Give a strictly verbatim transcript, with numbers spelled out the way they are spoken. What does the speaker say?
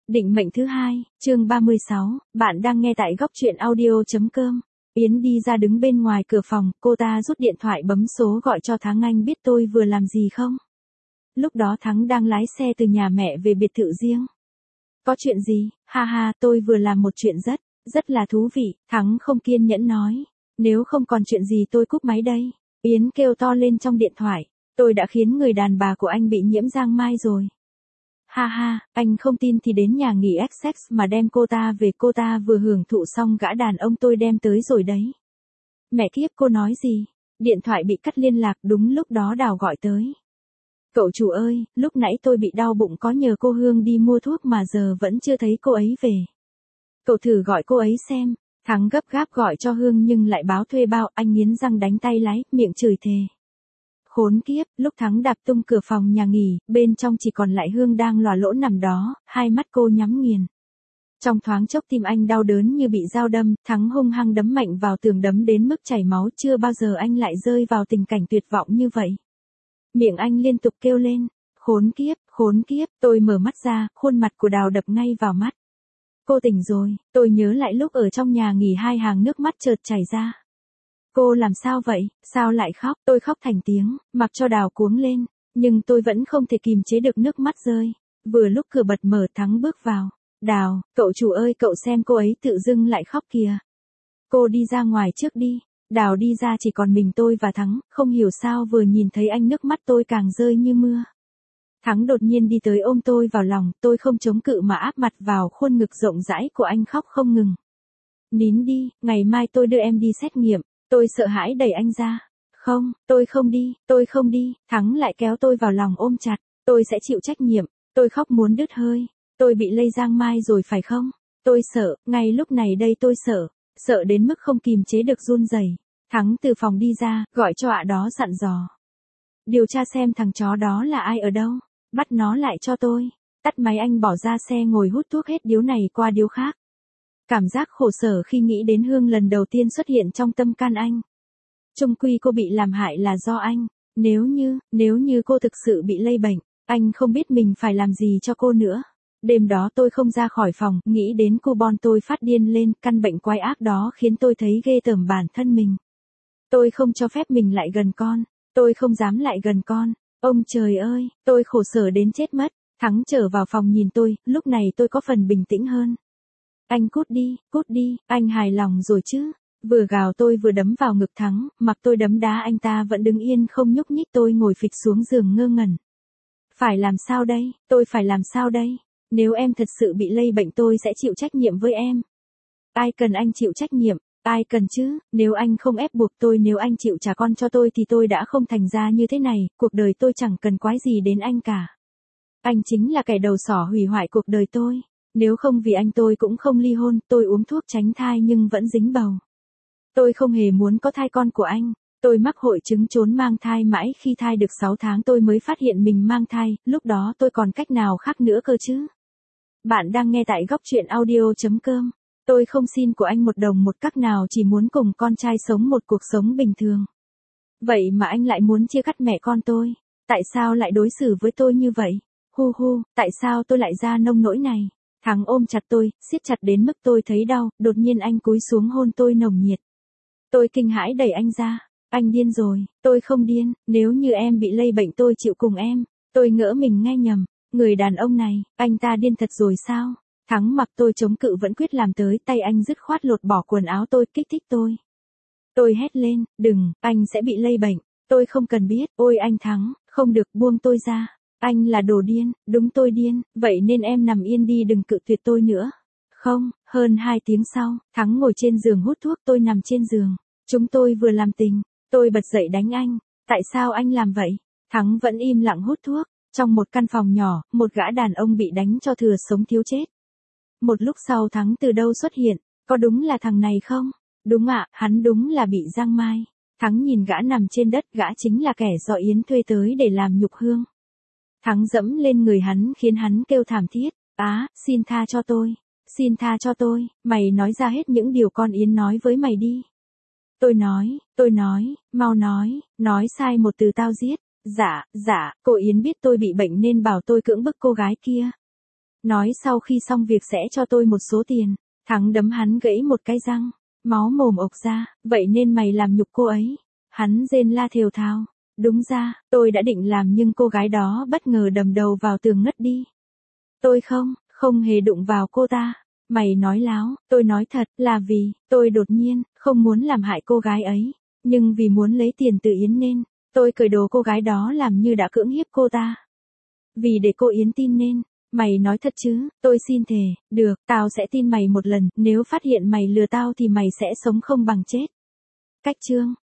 Định mệnh thứ hai, chương ba mươi sáu, bạn đang nghe tại góc truyện audio.com. Yến đi ra đứng bên ngoài cửa phòng, cô ta rút điện thoại bấm số gọi cho Thắng. Anh biết tôi vừa làm gì không? Lúc đó Thắng đang lái xe từ nhà mẹ về biệt thự riêng. Có chuyện gì? Ha ha, tôi vừa làm một chuyện rất, rất là thú vị. Thắng không kiên nhẫn nói. Nếu không còn chuyện gì tôi cúp máy đây. Yến kêu to lên trong điện thoại. Tôi đã khiến người đàn bà của anh bị nhiễm giang mai rồi. Ha ha, anh không tin thì đến nhà nghỉ Essex mà đem cô ta về. Cô ta vừa hưởng thụ xong gã đàn ông tôi đem tới rồi đấy. Mẹ kiếp, cô nói gì? Điện thoại bị cắt liên lạc, đúng lúc đó Đào gọi tới. Cậu chủ ơi, lúc nãy tôi bị đau bụng, có nhờ cô Hương đi mua thuốc mà giờ vẫn chưa thấy cô ấy về. Cậu thử gọi cô ấy xem. Thắng gấp gáp gọi cho Hương nhưng lại báo thuê bao. Anh nghiến răng đánh tay lái, miệng chửi thề. Khốn kiếp, lúc Thắng đạp tung cửa phòng nhà nghỉ, bên trong chỉ còn lại Hương đang lòa lỗ nằm đó, hai mắt cô nhắm nghiền. Trong thoáng chốc tim anh đau đớn như bị dao đâm, Thắng hung hăng đấm mạnh vào tường, đấm đến mức chảy máu. Chưa bao giờ anh lại rơi vào tình cảnh tuyệt vọng như vậy. Miệng anh liên tục kêu lên, khốn kiếp, khốn kiếp. Tôi mở mắt ra, khuôn mặt của Đào đập ngay vào mắt. Cô tỉnh rồi. Tôi nhớ lại lúc ở trong nhà nghỉ, hai hàng nước mắt chợt chảy ra. Cô làm sao vậy? Sao lại khóc? Tôi khóc thành tiếng, mặc cho Đào cuống lên, nhưng tôi vẫn không thể kìm chế được nước mắt rơi. Vừa lúc cửa bật mở, Thắng bước vào. Đào, cậu chủ ơi, cậu xem cô ấy tự dưng lại khóc kìa. Cô đi ra ngoài trước đi. Đào đi ra, chỉ còn mình tôi và Thắng. Không hiểu sao vừa nhìn thấy anh nước mắt tôi càng rơi như mưa. Thắng đột nhiên đi tới ôm tôi vào lòng, tôi không chống cự mà áp mặt vào khuôn ngực rộng rãi của anh, khóc không ngừng. Nín đi, ngày mai tôi đưa em đi xét nghiệm. Tôi sợ hãi đẩy anh ra. Không, tôi không đi, tôi không đi. Thắng lại kéo tôi vào lòng ôm chặt. Tôi sẽ chịu trách nhiệm. Tôi khóc muốn đứt hơi. Tôi bị lây giang mai rồi phải không? Tôi sợ, ngay lúc này đây tôi sợ. Sợ đến mức không kìm chế được run rẩy. Thắng từ phòng đi ra, gọi cho ạ đó dặn dò. Điều tra xem thằng chó đó là ai, ở đâu. Bắt nó lại cho tôi. Tắt máy, anh bỏ ra xe ngồi hút thuốc hết điếu này qua điếu khác. Cảm giác khổ sở khi nghĩ đến Hương lần đầu tiên xuất hiện trong tâm can anh. Chung quy cô bị làm hại là do anh. Nếu như, nếu như cô thực sự bị lây bệnh, anh không biết mình phải làm gì cho cô nữa. Đêm đó tôi không ra khỏi phòng, nghĩ đến cô Bon tôi phát điên lên. Căn bệnh quái ác đó khiến tôi thấy ghê tởm bản thân mình. Tôi không cho phép mình lại gần con. Tôi không dám lại gần con. Ông trời ơi, tôi khổ sở đến chết mất. Thắng trở vào phòng nhìn tôi, lúc này tôi có phần bình tĩnh hơn. Anh cút đi, cút đi, anh hài lòng rồi chứ. Vừa gào tôi vừa đấm vào ngực Thắng, mặc tôi đấm đá anh ta vẫn đứng yên không nhúc nhích. Tôi ngồi phịch xuống giường ngơ ngẩn. Phải làm sao đây, tôi phải làm sao đây? Nếu em thật sự bị lây bệnh tôi sẽ chịu trách nhiệm với em. Ai cần anh chịu trách nhiệm, ai cần chứ, nếu anh không ép buộc tôi, nếu anh chịu trả con cho tôi thì tôi đã không thành ra như thế này, cuộc đời tôi chẳng cần quái gì đến anh cả. Anh chính là kẻ đầu sỏ hủy hoại cuộc đời tôi. Nếu không vì anh tôi cũng không ly hôn. Tôi uống thuốc tránh thai nhưng vẫn dính bầu. Tôi không hề muốn có thai con của anh. Tôi mắc hội chứng trốn mang thai, mãi khi thai được sáu tháng tôi mới phát hiện mình mang thai. Lúc đó tôi còn cách nào khác nữa cơ chứ? Bạn đang nghe tại góc truyện audio.com. Tôi không xin của anh một đồng một cắc nào, chỉ muốn cùng con trai sống một cuộc sống bình thường. Vậy mà anh lại muốn chia cắt mẹ con tôi. Tại sao lại đối xử với tôi như vậy? Hu hu, tại sao tôi lại ra nông nỗi này? Thắng ôm chặt tôi, siết chặt đến mức tôi thấy đau. Đột nhiên anh cúi xuống hôn tôi nồng nhiệt. Tôi kinh hãi đẩy anh ra. Anh điên rồi. Tôi không điên. Nếu như em bị lây bệnh tôi chịu cùng em. Tôi ngỡ mình nghe nhầm. Người đàn ông này, anh ta điên thật rồi sao? Thắng mặc tôi chống cự vẫn quyết làm tới, tay anh dứt khoát lột bỏ quần áo tôi, kích thích tôi. Tôi hét lên, đừng, anh sẽ bị lây bệnh. Tôi không cần biết. Ôi anh Thắng, không được, buông tôi ra. Anh là đồ điên. Đúng, tôi điên. Vậy nên em nằm yên đi, đừng cự tuyệt tôi nữa. Không. Hơn hai tiếng sau, Thắng ngồi trên giường hút thuốc, tôi nằm trên giường. Chúng tôi vừa làm tình. Tôi bật dậy đánh anh. Tại sao anh làm vậy? Thắng vẫn im lặng hút thuốc. Trong một căn phòng nhỏ, một gã đàn ông bị đánh cho thừa sống thiếu chết. Một lúc sau Thắng từ đâu xuất hiện? Có đúng là thằng này không? Đúng ạ, hắn đúng là bị giang mai. Thắng nhìn gã nằm trên đất, gã chính là kẻ do Yến thuê tới để làm nhục Hương. Thắng dẫm lên người hắn khiến hắn kêu thảm thiết. Á, xin tha cho tôi. Xin tha cho tôi. Mày nói ra hết những điều con Yến nói với mày đi. Tôi nói, tôi nói, mau nói, nói sai một từ tao giết. Dạ, dạ, cô Yến biết tôi bị bệnh nên bảo tôi cưỡng bức cô gái kia. Nói sau khi xong việc sẽ cho tôi một số tiền. Thắng đấm hắn gãy một cái răng. Máu mồm ộc ra, vậy nên mày làm nhục cô ấy. Hắn rên la thều thào. Đúng ra, tôi đã định làm nhưng cô gái đó bất ngờ đầm đầu vào tường ngất đi. Tôi không, không hề đụng vào cô ta. Mày nói láo, tôi nói thật, là vì, tôi đột nhiên, không muốn làm hại cô gái ấy. Nhưng vì muốn lấy tiền từ Yến nên, tôi cởi đồ cô gái đó làm như đã cưỡng hiếp cô ta. Vì để cô Yến tin nên, mày nói thật chứ, tôi xin thề, được, tao sẽ tin mày một lần, nếu phát hiện mày lừa tao thì mày sẽ sống không bằng chết. Cách chương